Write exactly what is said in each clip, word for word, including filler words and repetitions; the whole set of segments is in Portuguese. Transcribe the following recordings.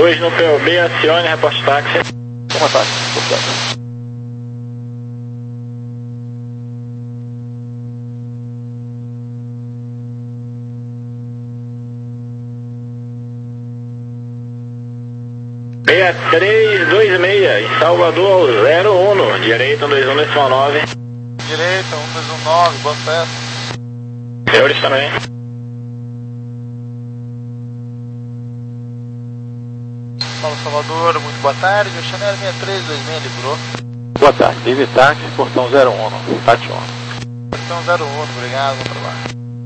dois no P O B, acione, reporte táxi. Como táxi, sucesso. seis três dois seis, em Salvador, zero um, direita, um dois um decimal nove. Direita, um dois um nove, boa festa. Senhores também. Fala Salvador, muito boa tarde, o Chanel seis três dois seis livrou. Boa tarde, Live Táxi, portão zero um, Tationa. Portão zero um, obrigado, vamos pra lá.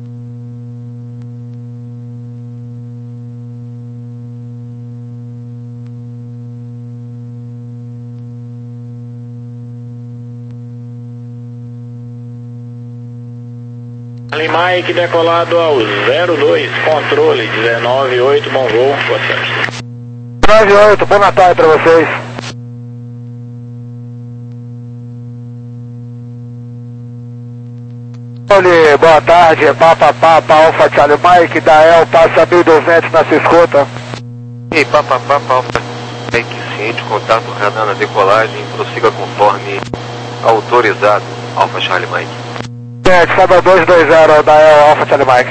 Charlie Mike decolado ao zero dois, controle dezenove oito, bom voo, boa sorte. nove oito, bom Natal para vocês. Olhe, boa tarde, Papa Papa Alpha Charlie Mike, da El passa mil e duzentos na sua escuta. E Papa Papa Alpha Mike, ciente, contato radar na decolagem, prossiga conforme autorizado, Alpha Charlie Mike. Sete, Sábado dois dois zero, da El Alpha Charlie Mike.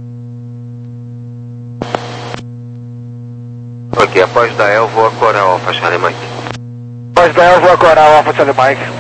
Ok, após da El, voa Coral, Alpha Charlie Mike. Após da El, voa Coral, Alpha Charlie Mike.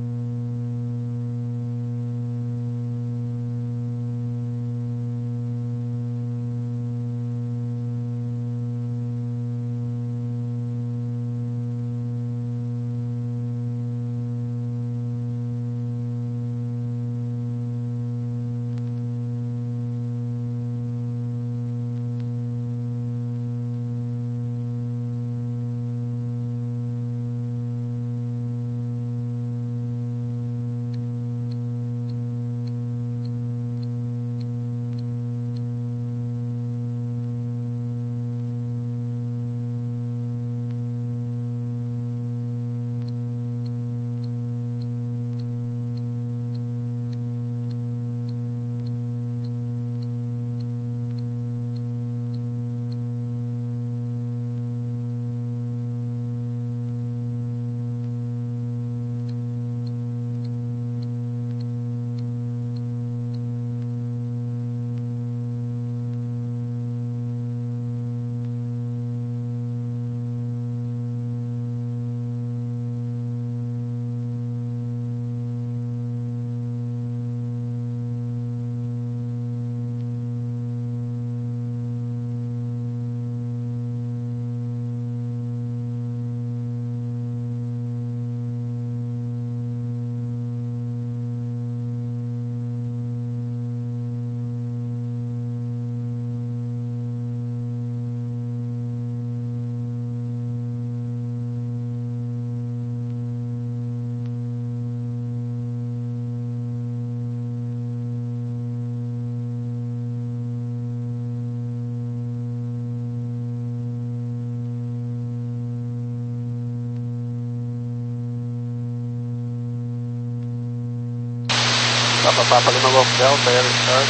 Papa Papa Lima Golf Delta, Air Star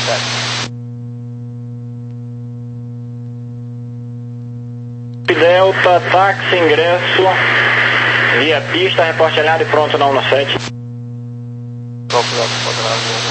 sete. Delta, táxi, ingresso, via pista, reporte alinhado e pronto na um sete. Golf Delta, quadrado,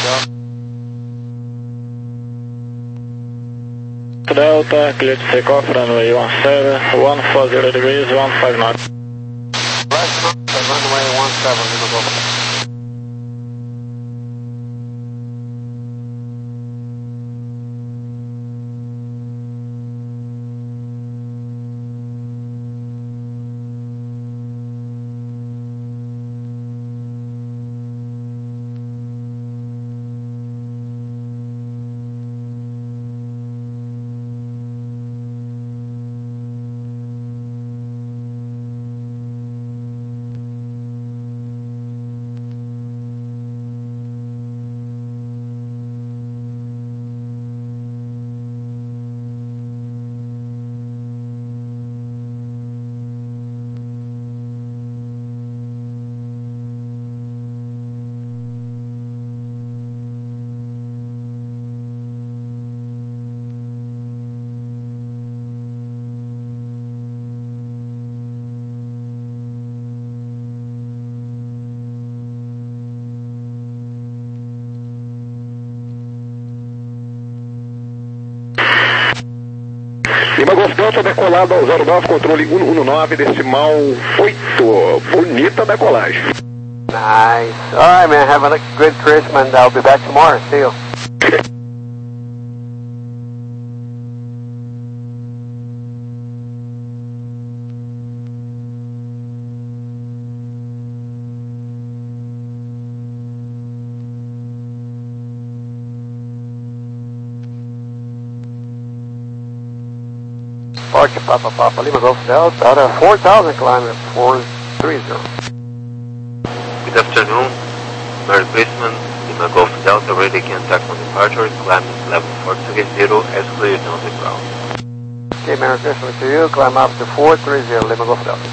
Delta. Delta, clear to take off, runway one seven, one forty degrees, one five knots. Right, runway one seven, Lima Golf. Lima Golf Delta decolado ao zero nove, controle cento e dezenove, decimal oito. Bonita decolagem. Nice. Alright, man. Have a good Christmas and I'll be back tomorrow. See you. Departure Papa Papa Lima Golf Delta out of four thousand kilometers, four three zero. Good afternoon, Merry Christmas, Lima Golf Delta, ready contact on departure, climbing level four three zero as cleared on the ground. Okay, Merry Christmas to you, climb up to four three zero Lima Golf Delta.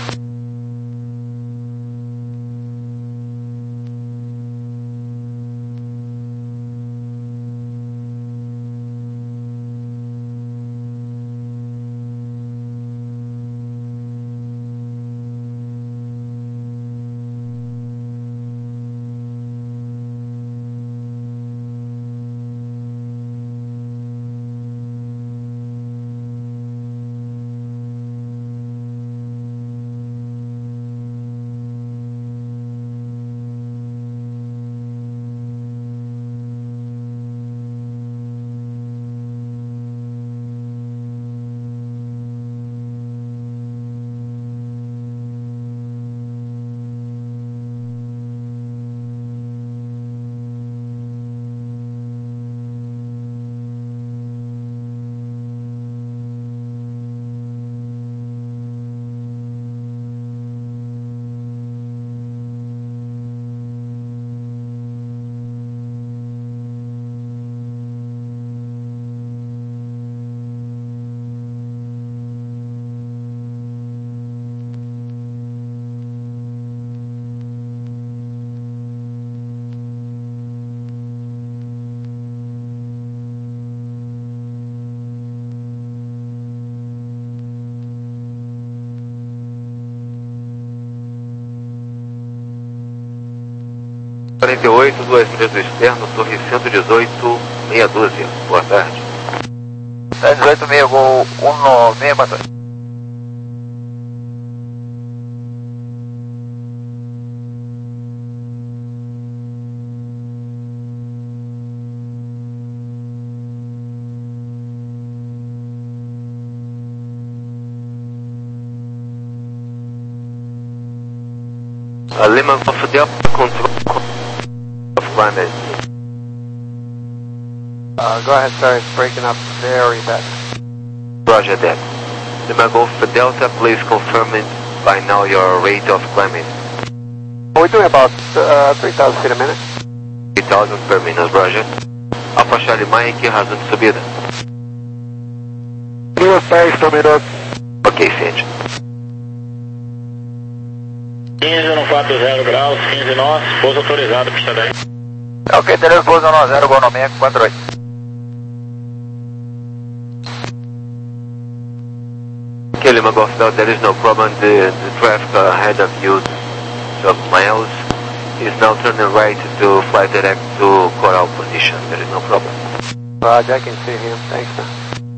quarenta e oito, duas milhas do externo, torre cento e dezoito, meia dúzia. Boa tarde. cento e dezoito, meia, gol um, meia para dois. A Lima Golf Delta control of climate. Uh, go ahead, sir. It's breaking up very bad. Roger that. Lima Golf Delta, please confirm it by now your rate of climbing. We're doing about uh, three thousand feet a minute. three thousand per minute, Roger. Alpha Charlie Mike, razão de subida. Duas dez por minuto. Ok, Cindy. quinze no quatro zero graus, quinze nós, pouso autorizado, pista dez. Ok, telefone pouso no zero, gol no meia, quatro oito. Okay, Lima Golf Delta, there is no problem. The, the traffic ahead of you, twelve miles. He's now turning right to fly direct to Coral position. There is no problem. Roger, I can see him. Thanks, man.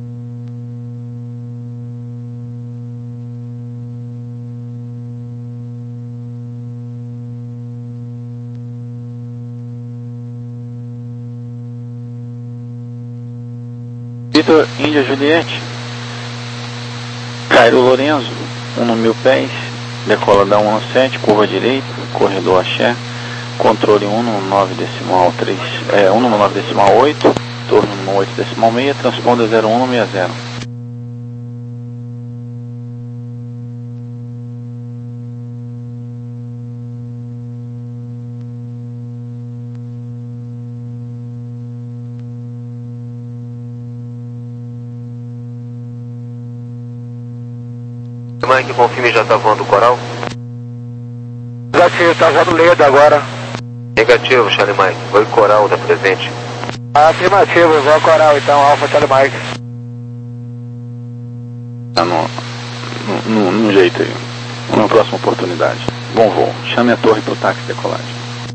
Vitor, Índia Juliette, Cairo Lorenzo, um no mil pés, decola da um no sete, curva direita, corredor axé, controle um no nove decimal três, é, um no nove decimal oito, torno no oito decimal seis, transponder zero um no sessenta. Mike, confirme, já está voando o Coral? Negativo, está voando Leda agora. Negativo, Charlie Mike. Foi Coral, da presente. Afirmativo, voa Coral então, Alfa Charlie Mike. Tá no, no, no, no jeito aí. Uma próxima oportunidade. Bom voo. Chame a torre para o táxi de decolagem.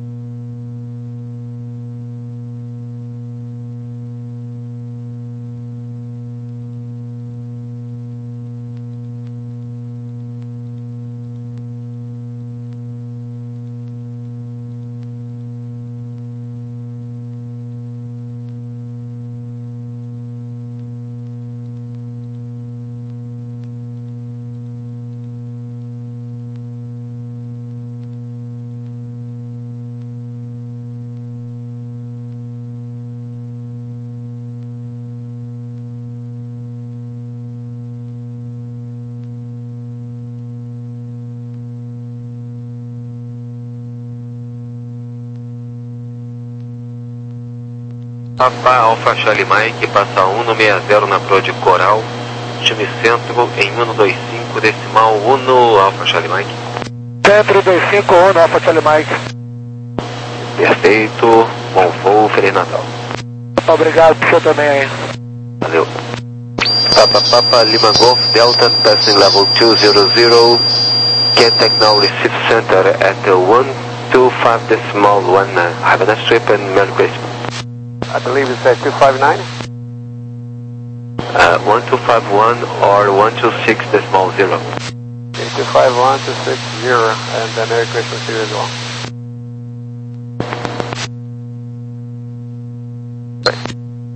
Papa Alpha Charlie Mike, passa um no sessenta na Pro de Coral, time centro em um no vinte e cinco decimal um no Alpha Charlie Mike. Centro vinte e cinco um no Alpha Charlie Mike. Perfeito, bom voo, Feliz Natal. Obrigado, pro senhor também aí. Valeu. Papa Papa Lima Golf Delta, passing level two zero zero, Kentucky now receive center at one two five decimal one. Have a nice trip and Merry Christmas. I believe it's at two five nine. Uh, one two five one or one two six decimal zero. Okay, two five one, two six zero, and then Merry Christmas to you as well. Right.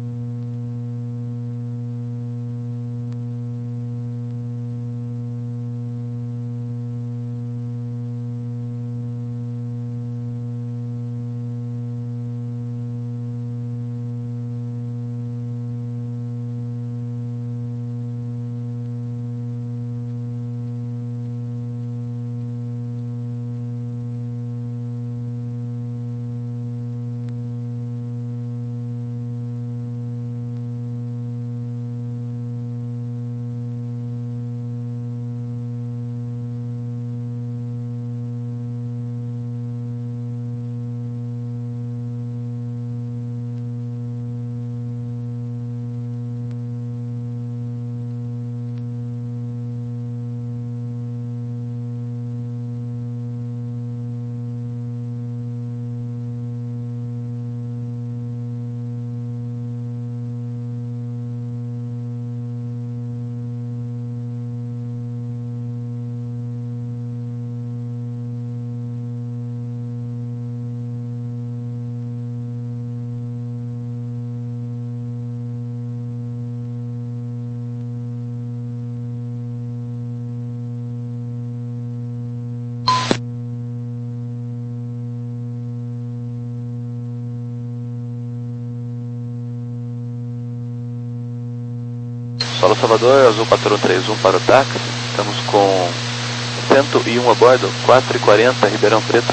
Solo Salvador, Azul quatro um três um para o táxi. Estamos com cento e um a bordo, quatro e quarenta, Ribeirão Preto.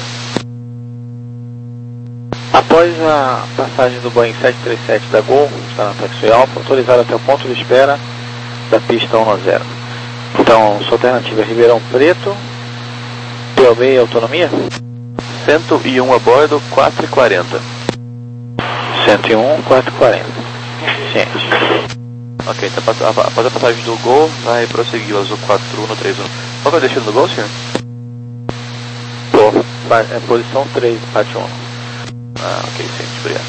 Após a passagem do Boeing sete três sete da Gol, está na Taxiway Alpha, autorizado até o ponto de espera da pista um zero. Então, sua alternativa é Ribeirão Preto, P O B e autonomia? cento e um a bordo, quatro e quarenta. cento e um, quatro e quarenta. Ciente. Ok, então após a passagem do Gol, vai prosseguir o Azul quatro um no três um. Qual é o destino do Gol, senhor? Pô. É posição três, Pat um. Ah, ok, sim, obrigado.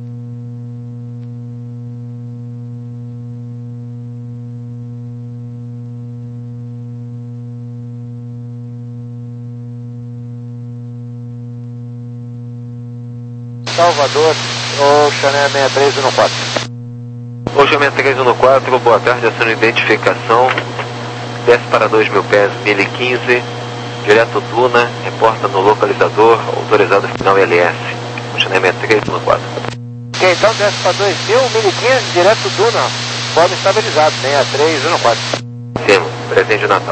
Salvador, Ocean Air seis três um quatro. Ocean seis três um quatro, boa tarde, a sua identificação. Desce para dois mil pés, mil e quinze, direto Duna, reporta no localizador, autorizado final L S. Ocean seis três um quatro. Ok, então desce para dois mil, mil e quinze, direto Duna, forma estabilizado, seis três um quatro. Sim, presente de Natal.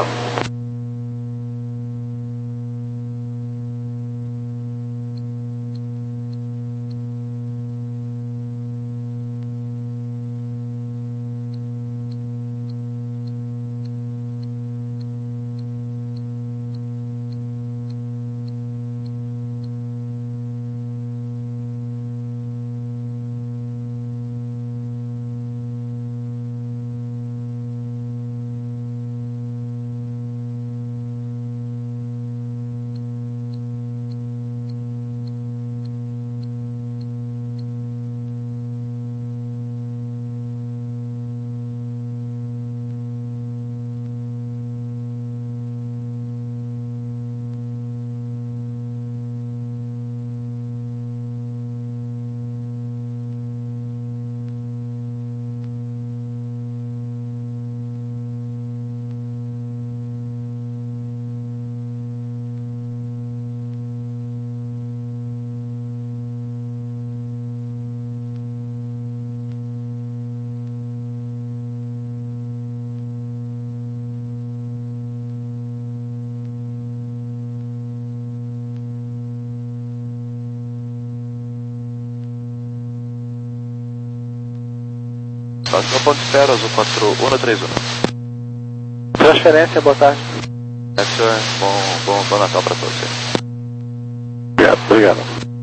Próximo ponto de espera, Azul quatro um três um. Transferência, boa tarde. É, senhor. Bom, bom, bom Natal para todos. Obrigado, obrigado.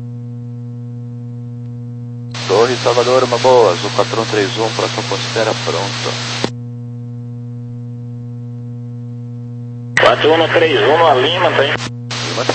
Torre Salvador, uma boa. Azul quatro um três um, próximo ponto de espera, pronto. quatro um três um, a Lima, tá aí? Lima.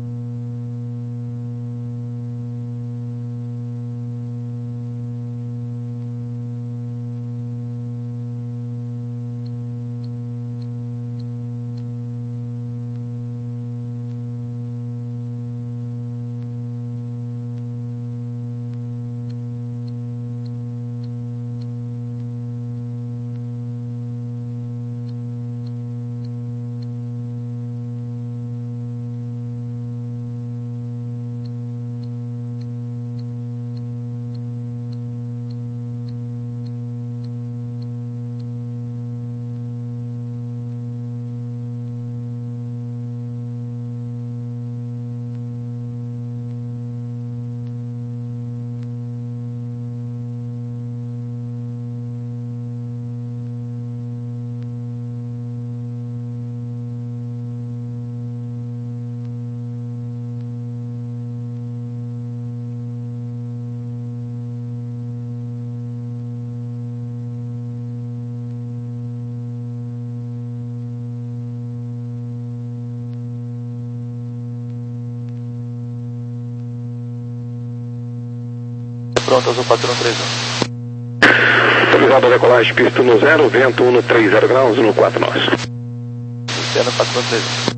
Pronto, Azul quatro um três um. Autorizado a decolagem, pista no zero, vento um três zero graus, no quatro nós. Luciano quatro um três um.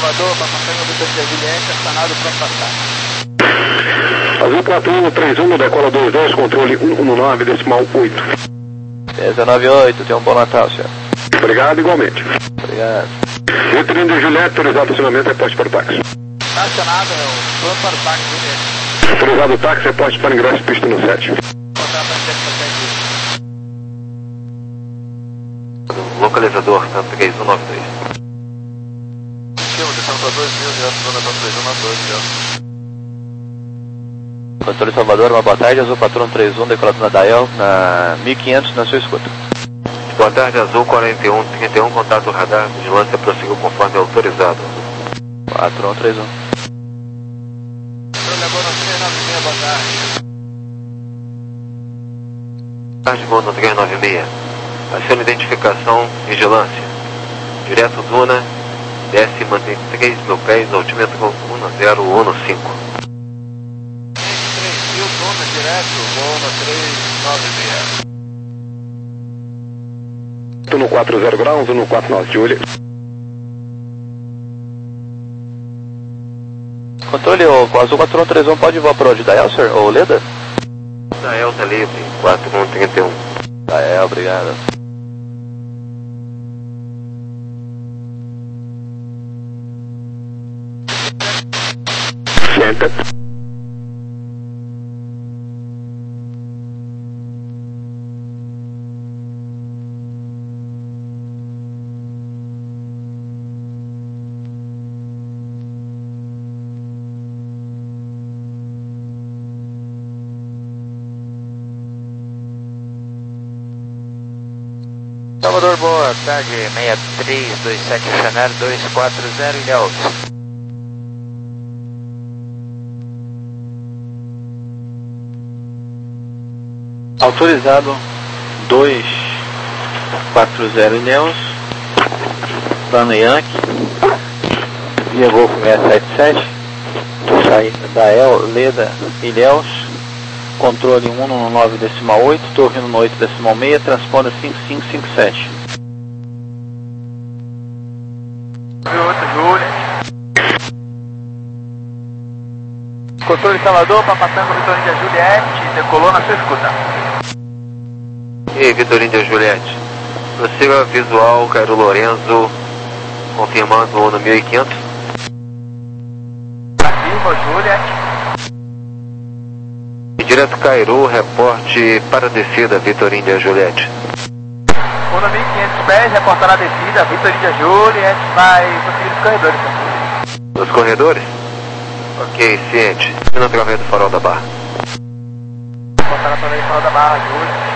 Salvador, para passar no Vitor de Juliette, acionado pronto passar. Azul quatro um três um, decola dois dois, controle um um nove, decimal oito. dezenove oito, tenha um bom Natal, senhor. Obrigado, igualmente. Obrigado. Vitor de Juliette, autorizado o acionamento, reporte para o táxi. Está acionado, é o pronto para o táxi, Juliette. Autorizado o táxi, reporte para ingresso, pista no sete. Localizador, Santa três um nove dois. Esquema de Santa dois mil, direto do Natal três um nove dois, já. Controle Salvador, uma boa tarde, Azul quatro um três um, decolado na Dael, na mil e quinhentos, na sua escuta. Boa tarde, Azul quarenta e um trinta e um, contato radar, vigilância, prosseguiu conforme autorizado. quatro um três um. Controle agora três nove seis, boa tarde. Boa tarde, voo no três nove seis. Aciona identificação, vigilância. Direto Duna, desce e mantém três mil pés, altímetro um zero um cinco. três mil, Duna, direto, voo no três nove seis. Estou no quatro zero graus, no quatro nove, Julia. Controle, o Azul quatro um três um pode voar para onde? Dael, senhor? Ou Leda? Dael tá livre, quatro um trinta e um. Dael, obrigado. Senta. Salvador, boa tarde, seis três dois sete, Chanel dois quatro zero, Ilhéus. Autorizado dois quatro zero Ilhéus, plano Yankee, via Golfo seiscentos e setenta e sete, saída da El, Leda, Ilhéus, controle um um nove decimal oito, estou vindo no oito decimal seis, transponder cinco cinco cinco sete. outro, Júlia. Controle Salvador, Papatango, Vitoríndia Juliette, decolou na sua escuta. E aí, Vitoríndia Juliette. Prossiga visual, Cairo Lorenzo, confirmando o no mil e quinhentos. Afirma, Juliette. E direto Cairo, reporte para a descida, Vitoríndia Juliette. um no mil e quinhentos pés, reportando a descida, Vitoríndia Juliette, vai conseguir os corredores. Os corredores? Ok, ciente. E no através do farol da barra. Reportando através do farol da barra, Juliette.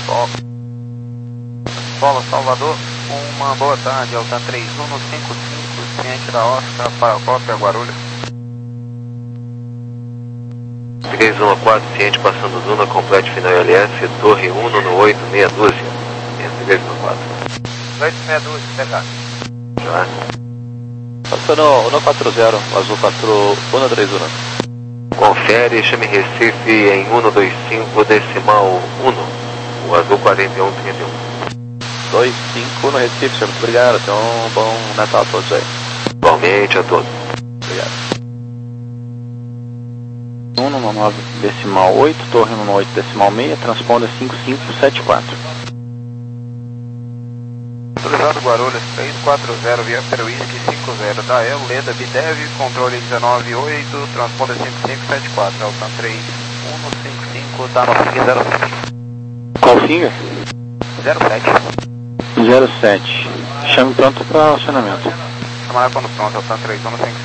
Sol. Solo Salvador, uma boa tarde, Alta três um cinco cinco, ciente da Oscar, para cópia Guarulhos. três um quatro, ciente passando Zuna, complete final L S, torre um no oito meia dúzia. três um quatro. oito meia dúzia, C K. Já. Passando no quatro zero, azul quatro um três um. Confere, chame Recife em um dois cinco decimal um, o azul quarenta e um trinta e um. dois cinco no Recife, senhor. Muito obrigado. Tenham um bom Natal a todos aí. Igualmente a todos. Obrigado. um no nove decimal oito, torre no oito decimal seis, transponder cinco cinco sete quatro. Autorizado Guarulhos três quatro zero, via Peruísque cinco zero, Dael, Leda, Bidev, controle dezenove oito, transponder cinco cinco sete quatro, Altan três um cinco cinco, tá no F I G zero sete. Qual finger? zero sete. zero sete. Chame pronto para acionamento. Camarada quando pronto, Altan três um cinco cinco.